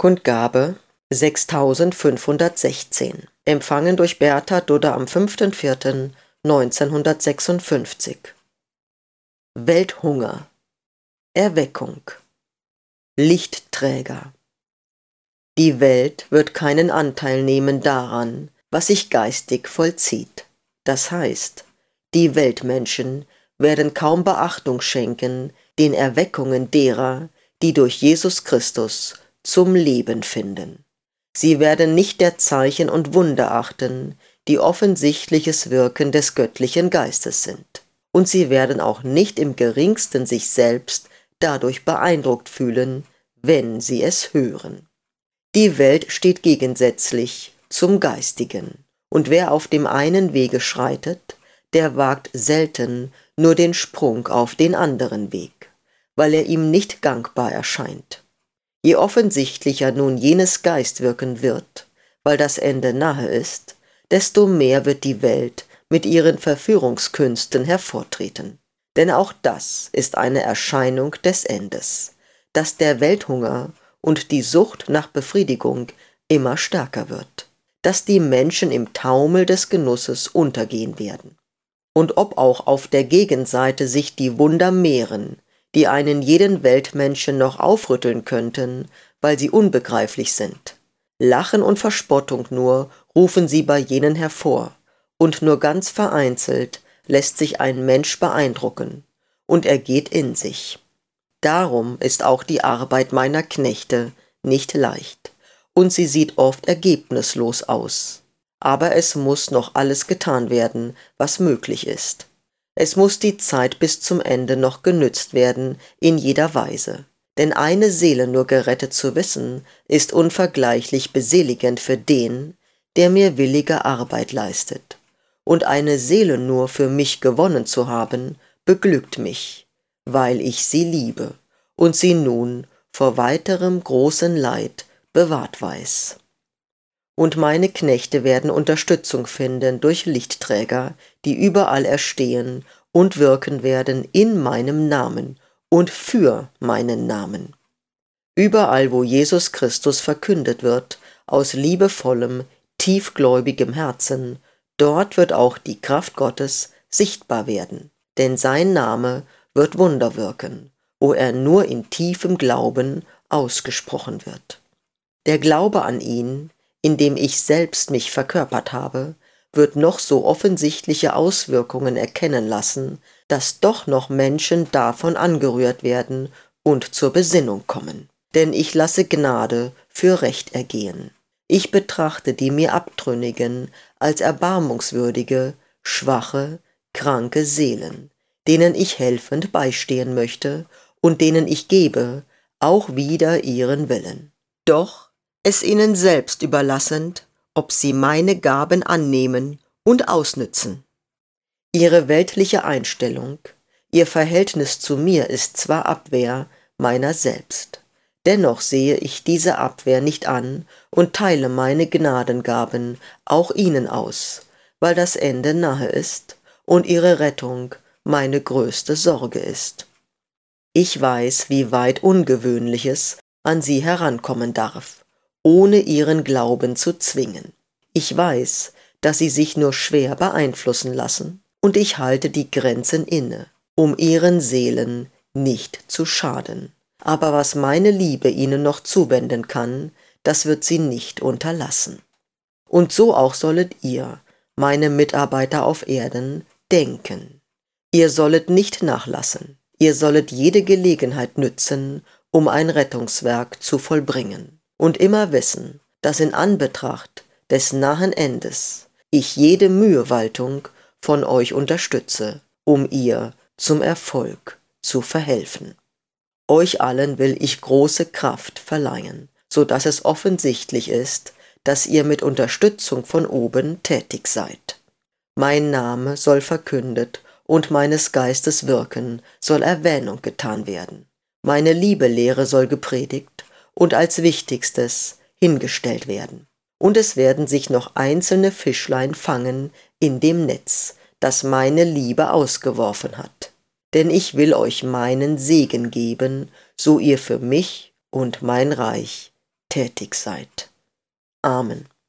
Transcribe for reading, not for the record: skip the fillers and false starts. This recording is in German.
Kundgabe 6516. Empfangen durch Bertha Dudder am 5.4.1956. Welthunger. Erweckung. Lichtträger. Die Welt wird keinen Anteil nehmen daran, was sich geistig vollzieht. Das heißt, die Weltmenschen werden kaum Beachtung schenken den Erweckungen derer, die durch Jesus Christus zum Leben finden. Sie werden nicht der Zeichen und Wunder achten, die offensichtliches Wirken des göttlichen Geistes sind. Und sie werden auch nicht im geringsten sich selbst dadurch beeindruckt fühlen, wenn sie es hören. Die Welt steht gegensätzlich zum Geistigen, und wer auf dem einen Wege schreitet, der wagt selten nur den Sprung auf den anderen Weg, weil er ihm nicht gangbar erscheint. Je offensichtlicher nun jenes Geist wirken wird, weil das Ende nahe ist, desto mehr wird die Welt mit ihren Verführungskünsten hervortreten. Denn auch das ist eine Erscheinung des Endes, dass der Welthunger und die Sucht nach Befriedigung immer stärker wird, dass die Menschen im Taumel des Genusses untergehen werden. Und ob auch auf der Gegenseite sich die Wunder mehren, die einen jeden Weltmenschen noch aufrütteln könnten, weil sie unbegreiflich sind. Lachen und Verspottung nur rufen sie bei jenen hervor, und nur ganz vereinzelt lässt sich ein Mensch beeindrucken, und er geht in sich. Darum ist auch die Arbeit meiner Knechte nicht leicht, und sie sieht oft ergebnislos aus. Aber es muss noch alles getan werden, was möglich ist. Es muss die Zeit bis zum Ende noch genützt werden in jeder Weise. Denn eine Seele nur gerettet zu wissen, ist unvergleichlich beseligend für den, der mir willige Arbeit leistet. Und eine Seele nur für mich gewonnen zu haben, beglückt mich, weil ich sie liebe und sie nun vor weiterem großen Leid bewahrt weiß. Und meine Knechte werden Unterstützung finden durch Lichtträger, die überall erstehen und wirken werden in meinem Namen und für meinen Namen. Überall, wo Jesus Christus verkündet wird, aus liebevollem, tiefgläubigem Herzen, dort wird auch die Kraft Gottes sichtbar werden, denn sein Name wird Wunder wirken, wo er nur in tiefem Glauben ausgesprochen wird. Der Glaube an ihn, in dem ich selbst mich verkörpert habe, wird noch so offensichtliche Auswirkungen erkennen lassen, dass doch noch Menschen davon angerührt werden und zur Besinnung kommen. Denn ich lasse Gnade für Recht ergehen. Ich betrachte die mir Abtrünnigen als erbarmungswürdige, schwache, kranke Seelen, denen ich helfend beistehen möchte und denen ich gebe, auch wider ihren Willen. Doch es ihnen selbst überlassend, ob sie meine Gaben annehmen und ausnützen. Ihre weltliche Einstellung, ihr Verhältnis zu mir ist zwar Abwehr meiner selbst, dennoch sehe ich diese Abwehr nicht an und teile meine Gnadengaben auch ihnen aus, weil das Ende nahe ist und ihre Rettung meine größte Sorge ist. Ich weiß, wie weit Ungewöhnliches an sie herankommen darf, ohne ihren Glauben zu zwingen. Ich weiß, dass sie sich nur schwer beeinflussen lassen, und ich halte die Grenzen inne, um ihren Seelen nicht zu schaden. Aber was meine Liebe ihnen noch zuwenden kann, das wird sie nicht unterlassen. Und so auch sollet ihr, meine Mitarbeiter auf Erden, denken. Ihr sollet nicht nachlassen, ihr sollet jede Gelegenheit nützen, um ein Rettungswerk zu vollbringen. Und immer wissen, dass in Anbetracht des nahen Endes ich jede Mühewaltung von euch unterstütze, um ihr zum Erfolg zu verhelfen. Euch allen will ich große Kraft verleihen, so dass es offensichtlich ist, dass ihr mit Unterstützung von oben tätig seid. Mein Name soll verkündet und meines Geistes Wirken soll Erwähnung getan werden. Meine Liebelehre soll gepredigt und als Wichtigstes hingestellt werden. Und es werden sich noch einzelne Fischlein fangen in dem Netz, das meine Liebe ausgeworfen hat. Denn ich will euch meinen Segen geben, so ihr für mich und mein Reich tätig seid. Amen.